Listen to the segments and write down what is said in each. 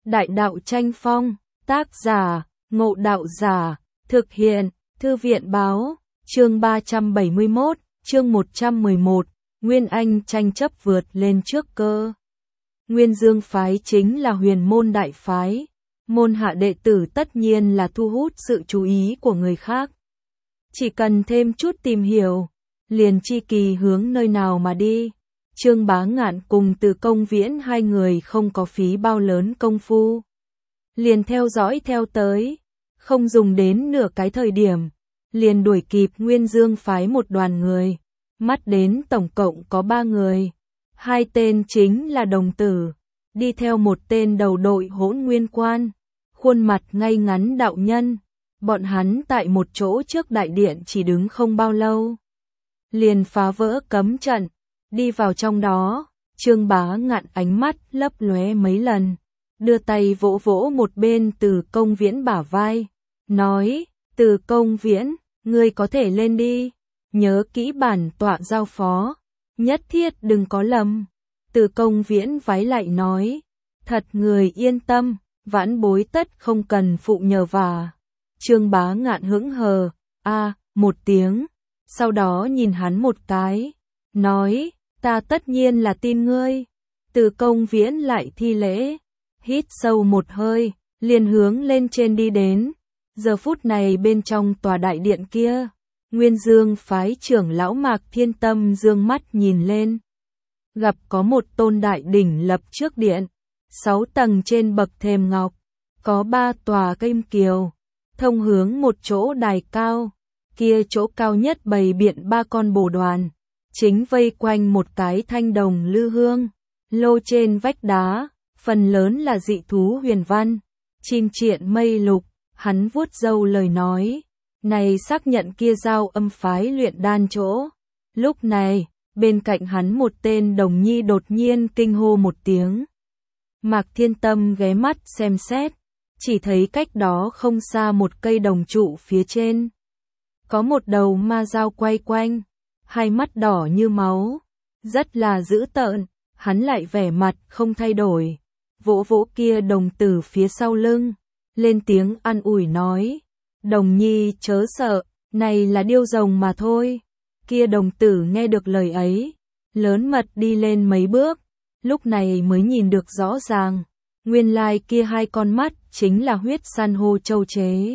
Đại đạo tranh phong, tác giả, Ngộ Đạo Giả, thực hiện, Thư viện báo, chương 371, chương 111, Nguyên Anh tranh chấp vượt lên trước cơ. Nguyên Dương phái chính là huyền môn đại phái, môn hạ đệ tử tất nhiên là thu hút sự chú ý của người khác. Chỉ cần thêm chút tìm hiểu, liền chi kỳ hướng nơi nào mà đi. Trương Bá Ngạn cùng Từ Công Viễn hai người không có phí bao lớn công phu, liền theo dõi theo tới, không dùng đến nửa cái thời điểm, liền đuổi kịp Nguyên Dương phái một đoàn người, mắt đến tổng cộng có 3 người, 2 tên chính là đồng tử, đi theo một tên đầu đội Hỗn Nguyên Quan, khuôn mặt ngay ngắn đạo nhân. Bọn hắn tại một chỗ trước đại điện chỉ đứng không bao lâu, liền phá vỡ cấm trận, đi vào trong đó. Trương Bá Ngạn ánh mắt lấp lóe mấy lần, đưa tay vỗ vỗ một bên Từ Công Viễn bả vai, nói: Từ Công Viễn, ngươi có thể lên đi, nhớ kỹ bản tọa giao phó, nhất thiết đừng có lầm. Từ Công Viễn vái lại nói: thật người yên tâm, vãn bối tất không cần phụ nhờ vả. Trương Bá Ngạn hững hờ, một tiếng, sau đó nhìn hắn một cái, nói: ta tất nhiên là tin ngươi. Từ Công Viễn lại thi lễ, hít sâu một hơi, liền hướng lên trên đi đến. Giờ phút này bên trong tòa đại điện kia, Nguyên Dương phái trưởng lão Mạc Thiên Tâm dương mắt nhìn lên, gặp có một tôn đại đỉnh lập trước điện, 6 tầng trên bậc thềm ngọc, có 3 tòa kim kiều, thông hướng một chỗ đài cao, kia chỗ cao nhất bày biện 3 con bồ đoàn, chính vây quanh một cái thanh đồng lư hương, lô trên vách đá, phần lớn là dị thú huyền văn, chim triện mây lục. Hắn vuốt râu lời nói, này xác nhận kia Giao Âm phái luyện đan chỗ. Lúc này, bên cạnh hắn một tên đồng nhi đột nhiên kinh hô một tiếng. Mạc Thiên Tâm ghé mắt xem xét, chỉ thấy cách đó không xa một cây đồng trụ phía trên, có một đầu ma dao quay quanh, hai mắt đỏ như máu, rất là dữ tợn. Hắn lại vẻ mặt không thay đổi, vỗ vỗ kia đồng tử phía sau lưng, lên tiếng an ủi nói: Đồng nhi chớ sợ, này là điêu rồng mà thôi. Kia đồng tử nghe được lời ấy, lớn mật đi lên mấy bước, lúc này mới nhìn được rõ ràng, nguyên lai kia 2 con mắt chính là huyết san hô châu chế.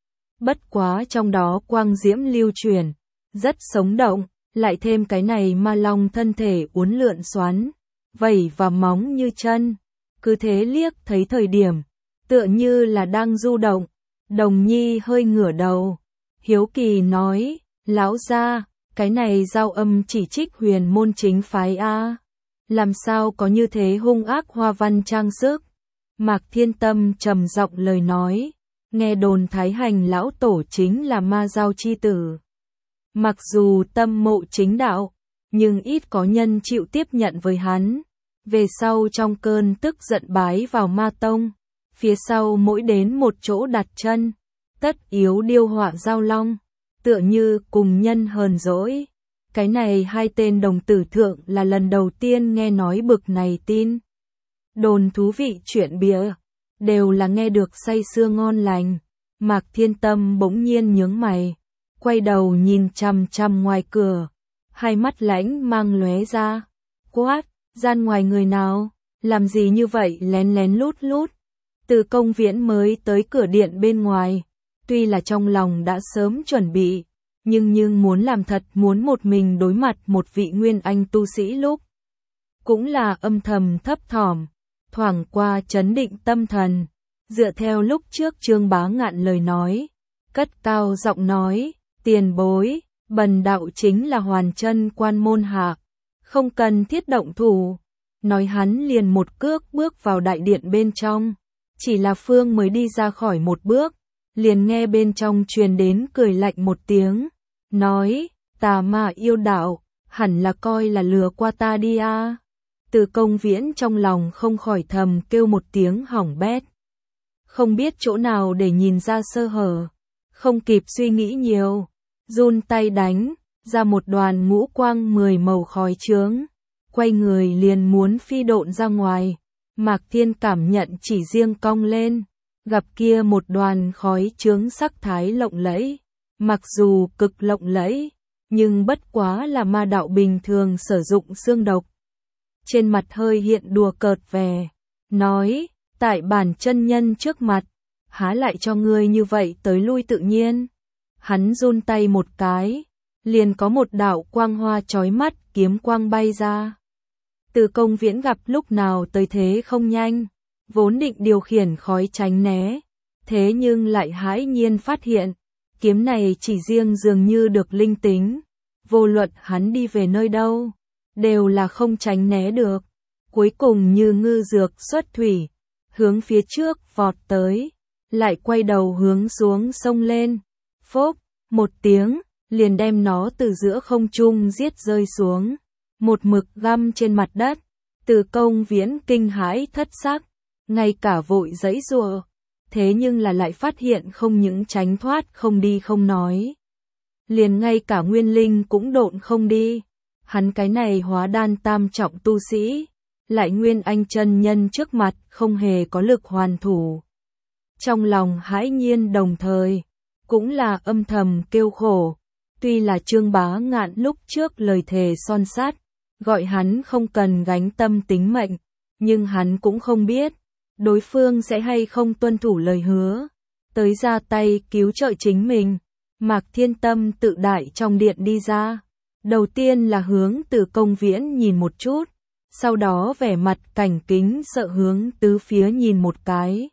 Bất quá trong đó quang diễm lưu chuyển, rất sống động, lại thêm cái này ma long thân thể uốn lượn xoắn, vảy và móng như chân, cứ thế liếc thấy thời điểm, tựa như là đang du động. Đồng nhi hơi ngửa đầu, hiếu kỳ nói: lão gia, cái này Giao Âm chỉ trích huyền môn chính phái a, làm sao có như thế hung ác hoa văn trang sức? Mạc Thiên Tâm trầm giọng lời nói: nghe đồn Thái Hành lão tổ chính là ma giao chi tử. Mặc dù tâm mộ chính đạo, nhưng ít có nhân chịu tiếp nhận với hắn. Về sau trong cơn tức giận bái vào ma tông, phía sau mỗi đến một chỗ đặt chân, tất yếu điêu họa giao long, tựa như cùng nhân hờn dỗi. Cái này 2 tên đồng tử thượng là lần đầu tiên nghe nói bực này tin đồn thú vị chuyện bịa, đều là nghe được say sưa ngon lành. Mạc Thiên Tâm bỗng nhiên nhướng mày, quay đầu nhìn chằm chằm ngoài cửa, hai mắt lãnh mang lóe ra, quát: gian ngoài người nào, làm gì như vậy lén lén lút lút? Từ Công Viễn mới tới cửa điện bên ngoài, tuy là trong lòng đã sớm chuẩn bị, nhưng muốn làm thật, muốn một mình đối mặt một vị nguyên anh tu sĩ lúc, cũng là âm thầm thấp thỏm, thoảng qua chấn định tâm thần, dựa theo lúc trước Trương Bá Ngạn lời nói, cất cao giọng nói: tiền bối, bần đạo chính là Hoàn Chân Quan môn hạ, không cần thiết động thủ. Nói hắn liền một cước bước vào đại điện bên trong. Chỉ là Phương mới đi ra khỏi một bước, liền nghe bên trong truyền đến cười lạnh một tiếng, nói: tà ma yêu đạo, hẳn là coi là lừa qua ta đi a. Từ Công Viễn trong lòng không khỏi thầm kêu một tiếng hỏng bét, không biết chỗ nào để nhìn ra sơ hở, không kịp suy nghĩ nhiều, run tay đánh ra một đoàn ngũ quang 10 màu khói chướng, quay người liền muốn phi độn ra ngoài. Mạc Thiên cảm nhận chỉ riêng cong lên, gặp kia một đoàn khói chướng sắc thái lộng lẫy, mặc dù cực lộng lẫy, nhưng bất quá là ma đạo bình thường sử dụng xương độc. Trên mặt hơi hiện đùa cợt vẻ, nói, tại bản chân nhân trước mặt, há lại cho ngươi như vậy tới lui tự nhiên. Hắn run tay một cái, liền có một đạo quang hoa chói mắt kiếm quang bay ra. Từ Công Viễn gặp lúc nào tới thế không nhanh, vốn định điều khiển khói tránh né, thế nhưng lại hãi nhiên phát hiện, kiếm này chỉ riêng dường như được linh tính, vô luận hắn đi về nơi đâu, đều là không tránh né được. Cuối cùng như ngư dược xuất thủy, hướng phía trước vọt tới, lại quay đầu hướng xuống sông lên, phốp, một tiếng, liền đem nó từ giữa không trung giết rơi xuống, một mực găm trên mặt đất. Từ Công Viễn kinh hãi thất sắc, ngay cả vội giãy giụa, thế nhưng là lại phát hiện không những tránh thoát không đi không nói, liền ngay cả nguyên linh cũng độn không đi. Hắn cái này hóa đan tam trọng tu sĩ, lại Nguyên Anh chân nhân trước mặt không hề có lực hoàn thủ. Trong lòng hãi nhiên đồng thời, cũng là âm thầm kêu khổ, tuy là Trương Bá Ngạn lúc trước lời thề son sắt, gọi hắn không cần gánh tâm tính mệnh, nhưng hắn cũng không biết, đối phương sẽ hay không tuân thủ lời hứa, tới ra tay cứu trợ chính mình. Mạc Thiên Tâm tự đại trong điện đi ra, đầu tiên là hướng Từ Công Viễn nhìn một chút, sau đó vẻ mặt cảnh kính sợ hướng tứ phía nhìn một cái.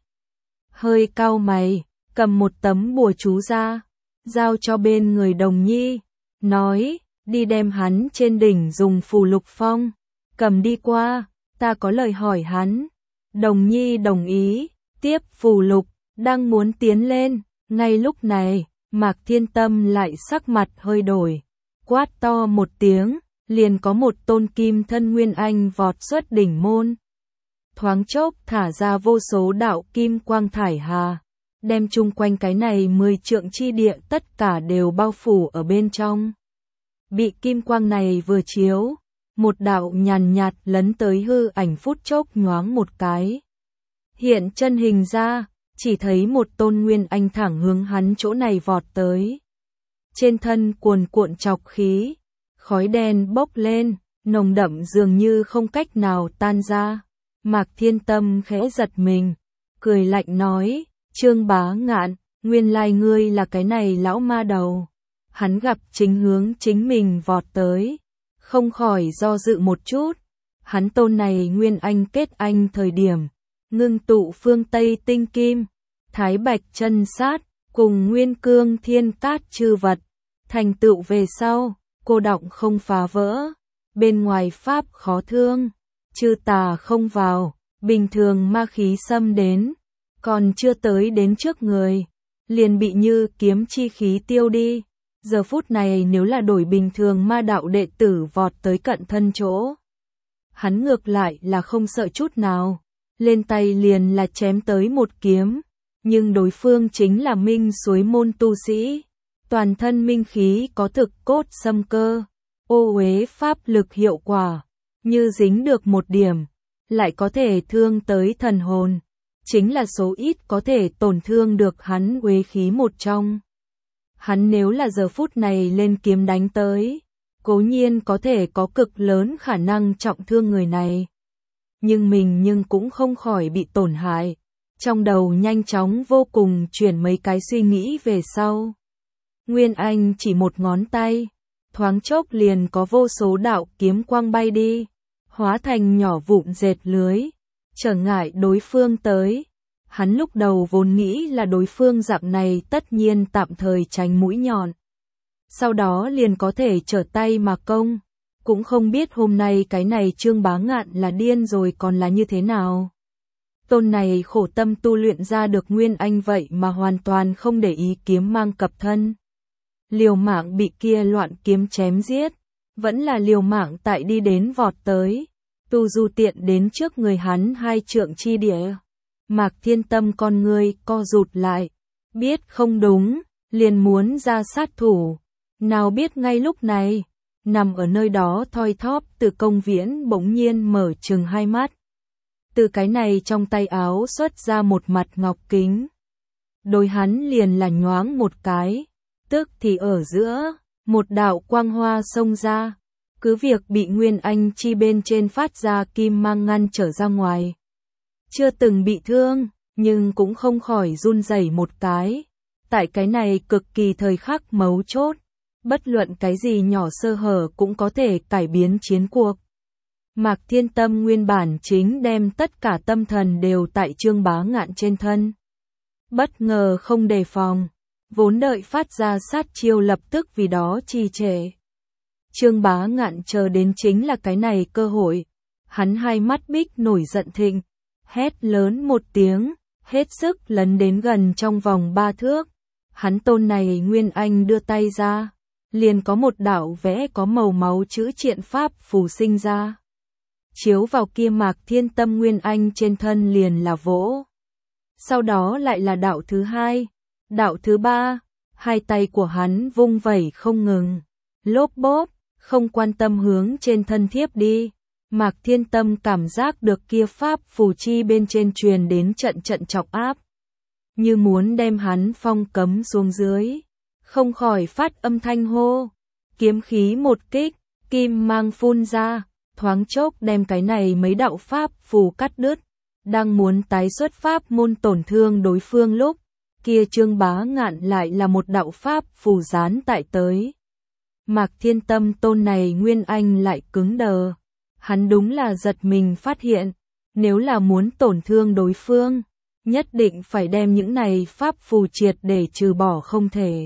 Hơi cau mày, cầm một tấm bùa chú ra, giao cho bên người Đồng Nhi, nói, đi đem hắn trên đỉnh dùng phù lục phong, cầm đi qua, ta có lời hỏi hắn. Đồng Nhi đồng ý, tiếp phù lục, đang muốn tiến lên, ngay lúc này, Mạc Thiên Tâm lại sắc mặt hơi đổi, quát to một tiếng, liền có một tôn kim thân Nguyên Anh vọt xuất đỉnh môn. Thoáng chốc thả ra vô số đạo kim quang thải hà, đem chung quanh cái này 10 trượng chi địa tất cả đều bao phủ ở bên trong. Bị kim quang này vừa chiếu, một đạo nhàn nhạt lấn tới hư ảnh phút chốc nhoáng một cái. Hiện chân hình ra, chỉ thấy một tôn Nguyên Anh thẳng hướng hắn chỗ này vọt tới. Trên thân cuồn cuộn chọc khí, khói đen bốc lên, nồng đậm dường như không cách nào tan ra. Mạc Thiên Tâm khẽ giật mình, cười lạnh nói, Trương Bá Ngạn, nguyên lai ngươi là cái này lão ma đầu. Hắn gặp chính hướng chính mình vọt tới, không khỏi do dự một chút. Hắn tôn này Nguyên Anh kết anh thời điểm, ngưng tụ phương Tây tinh kim, thái bạch chân sát, cùng nguyên cương thiên cát chư vật, thành tựu về sau, cô đọng không phá vỡ, bên ngoài pháp khó thương, chư tà không vào, bình thường ma khí xâm đến, còn chưa tới đến trước người, liền bị như kiếm chi khí tiêu đi. Giờ phút này nếu là đổi bình thường ma đạo đệ tử vọt tới cận thân chỗ, hắn ngược lại là không sợ chút nào, lên tay liền là chém tới một kiếm, nhưng đối phương chính là Minh Suối môn tu sĩ, toàn thân minh khí có thực cốt xâm cơ, ô uế pháp lực hiệu quả, như dính được một điểm, lại có thể thương tới thần hồn, chính là số ít có thể tổn thương được hắn uế khí một trong. Hắn nếu là giờ phút này lên kiếm đánh tới, cố nhiên có thể có cực lớn khả năng trọng thương người này. Nhưng mình cũng không khỏi bị tổn hại. Trong đầu nhanh chóng vô cùng chuyển mấy cái suy nghĩ về sau. Nguyên Anh chỉ một ngón tay, thoáng chốc liền có vô số đạo kiếm quang bay đi, hóa thành nhỏ vụn dệt lưới, trở ngại đối phương tới. Hắn lúc đầu vốn nghĩ là đối phương dạng này tất nhiên tạm thời tránh mũi nhọn, sau đó liền có thể trở tay mà công, cũng không biết hôm nay cái này Trương Bá Ngạn là điên rồi còn là như thế nào. Tôn này khổ tâm tu luyện ra được Nguyên Anh vậy mà hoàn toàn không để ý kiếm mang cập thân. Liều mạng bị kia loạn kiếm chém giết, vẫn là liều mạng tại đi đến vọt tới, tu du tiện đến trước người hắn 2 trượng chi địa. Mạc Thiên Tâm con người co rụt lại, biết không đúng, liền muốn ra sát thủ, nào biết ngay lúc này, nằm ở nơi đó thoi thóp Từ Công Viễn bỗng nhiên mở trừng hai mắt. từ cái này trong tay áo xuất ra một mặt ngọc kính. Đối hắn liền là nhoáng một cái, tức thì ở giữa, một đạo quang hoa xông ra, cứ việc bị Nguyên Anh chi bên trên phát ra kim mang ngăn trở ra ngoài. Chưa từng bị thương, nhưng cũng không khỏi run rẩy một cái. Tại cái này cực kỳ thời khắc mấu chốt, bất luận cái gì nhỏ sơ hở cũng có thể cải biến chiến cuộc. Mạc Thiên Tâm nguyên bản chính đem tất cả tâm thần đều tại Trương Bá Ngạn trên thân. Bất ngờ không đề phòng, vốn đợi phát ra sát chiêu lập tức vì đó trì trệ. Trương Bá Ngạn chờ đến chính là cái này cơ hội. Hắn hai mắt bích nổi giận thịnh, hét lớn một tiếng, hết sức lấn đến gần trong vòng 3 thước. Hắn tôn này Nguyên Anh đưa tay ra, liền có một đạo vẽ có màu máu chữ triện pháp phù sinh ra. Chiếu vào kia Mạc Thiên Tâm Nguyên Anh trên thân liền là vỗ. Sau đó lại là đạo thứ hai, đạo thứ ba, hai tay của hắn vung vẩy không ngừng, lốp bốp, không quan tâm hướng trên thân thiếp đi. Mạc Thiên Tâm cảm giác được kia pháp phù chi bên trên truyền đến trận trận chọc áp, như muốn đem hắn phong cấm xuống dưới, không khỏi phát âm thanh hô, kiếm khí một kích, kim mang phun ra, thoáng chốc đem cái này mấy đạo pháp phù cắt đứt. Đang muốn tái xuất pháp môn tổn thương đối phương lúc, kia Trương Bá Ngạn lại là một đạo pháp phù dán tại tới. Mạc Thiên Tâm tôn này Nguyên Anh lại cứng đờ. Hắn đúng là giật mình phát hiện, nếu là muốn tổn thương đối phương, nhất định phải đem những này pháp phù triệt để trừ bỏ không thể.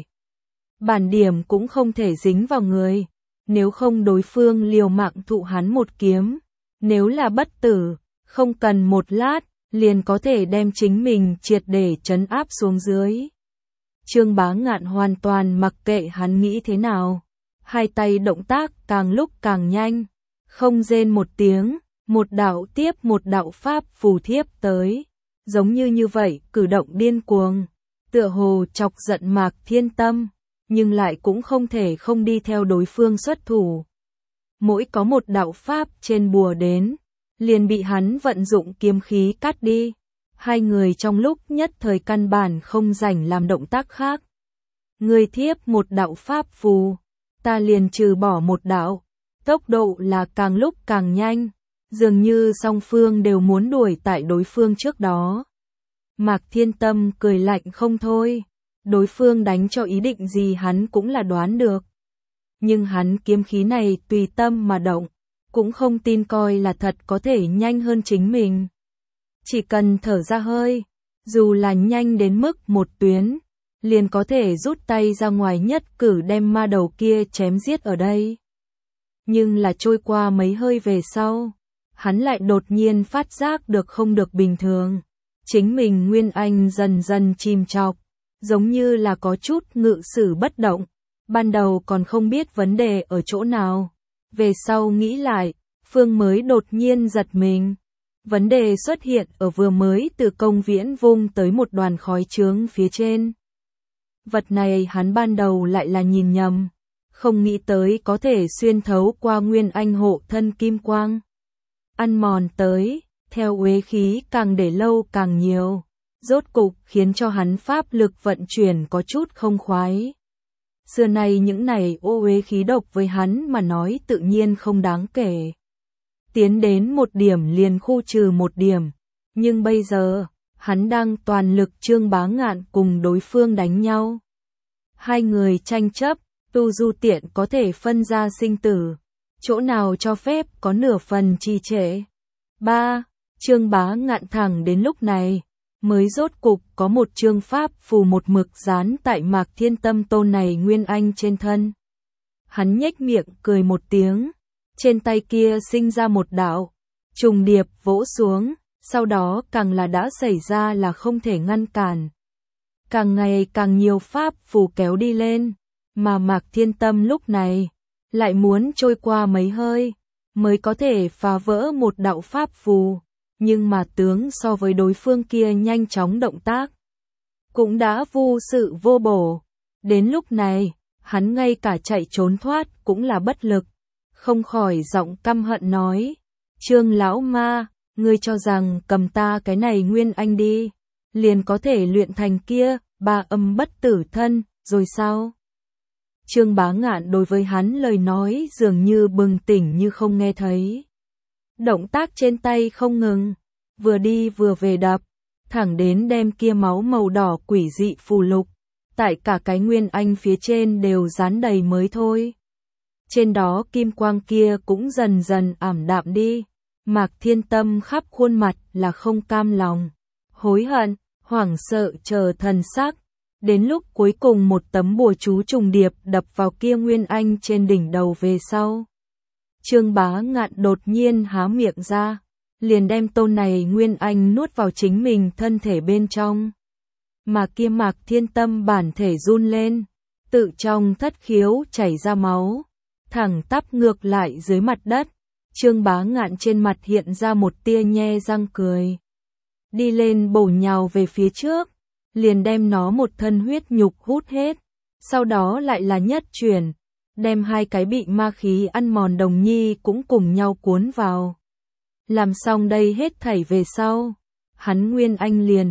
Bản điểm cũng không thể dính vào người, nếu không đối phương liều mạng thụ hắn một kiếm, nếu là bất tử, không cần một lát, liền có thể đem chính mình triệt để trấn áp xuống dưới. Trương Bá Ngạn hoàn toàn mặc kệ hắn nghĩ thế nào, hai tay động tác càng lúc càng nhanh, không rên một tiếng, một đạo tiếp một đạo pháp phù thiếp tới, giống như vậy cử động điên cuồng, tựa hồ chọc giận Mạc Thiên Tâm, nhưng lại cũng không thể không đi theo đối phương xuất thủ. Mỗi có một đạo pháp trên bùa đến, liền bị hắn vận dụng kiếm khí cắt đi. Hai người trong lúc nhất thời căn bản không rảnh làm động tác khác. Người thiếp một đạo pháp phù, ta liền trừ bỏ một đạo. Tốc độ là càng lúc càng nhanh, dường như song phương đều muốn đuổi tại đối phương trước đó. Mạc Thiên Tâm cười lạnh không thôi, đối phương đánh cho ý định gì hắn cũng là đoán được. Nhưng hắn kiếm khí này tùy tâm mà động, cũng không tin coi là thật có thể nhanh hơn chính mình. Chỉ cần thở ra hơi, dù là nhanh đến mức một tuyến, liền có thể rút tay ra ngoài nhất cử đem ma đầu kia chém giết ở đây. Nhưng là trôi qua mấy hơi về sau, hắn lại đột nhiên phát giác được không được bình thường. Chính mình Nguyên Anh dần dần chìm chọc, giống như là có chút ngự sử bất động. Ban đầu còn không biết vấn đề ở chỗ nào. Về sau nghĩ lại, Phương mới đột nhiên giật mình. Vấn đề xuất hiện ở vừa mới từ công viễn vung tới một đoàn khói trướng phía trên. Vật này hắn ban đầu lại là nhìn nhầm, không nghĩ tới có thể xuyên thấu qua Nguyên Anh hộ thân kim quang. Ăn mòn tới, theo uế khí càng để lâu càng nhiều, rốt cục khiến cho hắn pháp lực vận chuyển có chút không khoái. Xưa nay những này ô uế khí độc với hắn mà nói tự nhiên không đáng kể. Tiến đến một điểm liền khu trừ một điểm, nhưng bây giờ, hắn đang toàn lực Trương Bá Ngạn cùng đối phương đánh nhau. Hai người tranh chấp, tu du tiện có thể phân ra sinh tử, chỗ nào cho phép có nửa phần trì trệ. 3. Trương Bá Ngạn thẳng đến lúc này, mới rốt cục có một chương pháp phù một mực dán tại Mạc Thiên Tâm tôn này Nguyên Anh trên thân. Hắn nhếch miệng cười một tiếng, trên tay kia sinh ra một đạo, trùng điệp vỗ xuống, sau đó càng là đã xảy ra là không thể ngăn cản. Càng ngày càng nhiều pháp phù kéo đi lên, mà Mạc Thiên Tâm lúc này, lại muốn trôi qua mấy hơi, mới có thể phá vỡ một đạo pháp phù. Nhưng mà tướng so với đối phương kia nhanh chóng động tác, cũng đã vô sự vô bổ. Đến lúc này, hắn ngay cả chạy trốn thoát cũng là bất lực, không khỏi giọng căm hận nói, Trương lão ma, ngươi cho rằng cầm ta cái này Nguyên Anh đi, liền có thể luyện thành kia, ba âm bất tử thân, rồi sao? Trương Bá Ngạn đối với hắn lời nói dường như bừng tỉnh như không nghe thấy. Động tác trên tay không ngừng, vừa đi vừa về đập, thẳng đến đem kia máu màu đỏ quỷ dị phù lục, tại cả cái Nguyên Anh phía trên đều dán đầy mới thôi. Trên đó kim quang kia cũng dần dần ảm đạm đi, Mạc Thiên Tâm khắp khuôn mặt là không cam lòng, hối hận, hoảng sợ chờ thần sắc. Đến lúc cuối cùng một tấm bùa chú trùng điệp đập vào kia Nguyên Anh trên đỉnh đầu về sau. Trương Bá Ngạn đột nhiên há miệng ra, liền đem tôn này Nguyên Anh nuốt vào chính mình thân thể bên trong. Mà kia Mạc Thiên Tâm bản thể run lên, tự trong thất khiếu chảy ra máu, thẳng tắp ngược lại dưới mặt đất. Trương Bá Ngạn trên mặt hiện ra một tia nhe răng cười. Đi lên bổ nhào về phía trước, liền đem nó một thân huyết nhục hút hết, sau đó lại là nhất chuyển, đem hai cái bị ma khí ăn mòn đồng nhi cũng cùng nhau cuốn vào. Làm xong đây hết thảy về sau, hắn Nguyên Anh liền,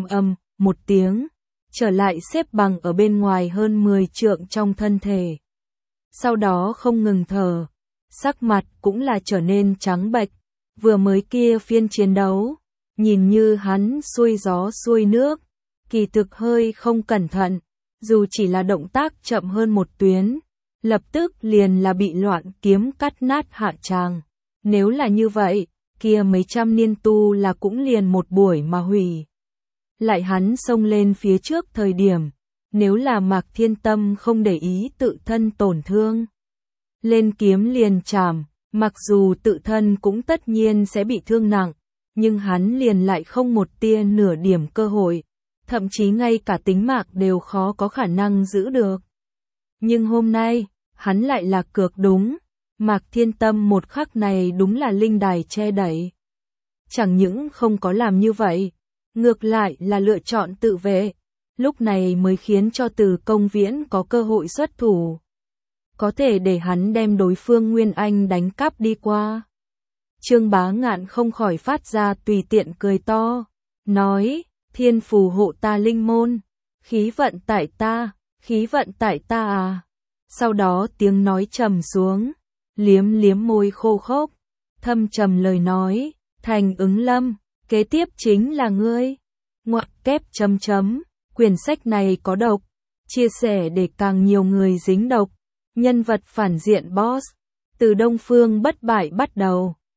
một tiếng, trở lại xếp bằng ở bên ngoài hơn 10 trượng trong thân thể. Sau đó không ngừng thở, sắc mặt cũng là trở nên trắng bệch, vừa mới kia phiên chiến đấu, nhìn như hắn xuôi gió xuôi nước, kỳ thực hơi không cẩn thận, dù chỉ là động tác chậm hơn một tuyến, lập tức liền là bị loạn kiếm cắt nát hạ tràng. Nếu là như vậy, kia mấy trăm niên tu là cũng liền một buổi mà hủy. Lại hắn xông lên phía trước thời điểm, nếu là Mạc Thiên Tâm không để ý tự thân tổn thương, lên kiếm liền chảm, mặc dù tự thân cũng tất nhiên sẽ bị thương nặng, nhưng hắn liền lại không một tia nửa điểm cơ hội, thậm chí ngay cả tính mạng đều khó có khả năng giữ được. Nhưng hôm nay, hắn lại là cược đúng, Mạc Thiên Tâm một khắc này đúng là linh đài che đậy. Chẳng những không có làm như vậy, ngược lại là lựa chọn tự vệ, lúc này mới khiến cho Từ Công Viễn có cơ hội xuất thủ. Có thể để hắn đem đối phương Nguyên Anh đánh cắp đi qua. Trương Bá Ngạn không khỏi phát ra tùy tiện cười to, nói, thiên phù hộ ta linh môn, khí vận tại ta à. Sau đó tiếng nói trầm xuống, liếm liếm môi khô khốc, thâm trầm lời nói, Thành Ứng Lâm, kế tiếp chính là ngươi. Ngoặc kép chấm chấm, quyển sách này có độc, chia sẻ để càng nhiều người dính độc. Nhân vật phản diện boss, từ Đông Phương Bất Bại bắt đầu.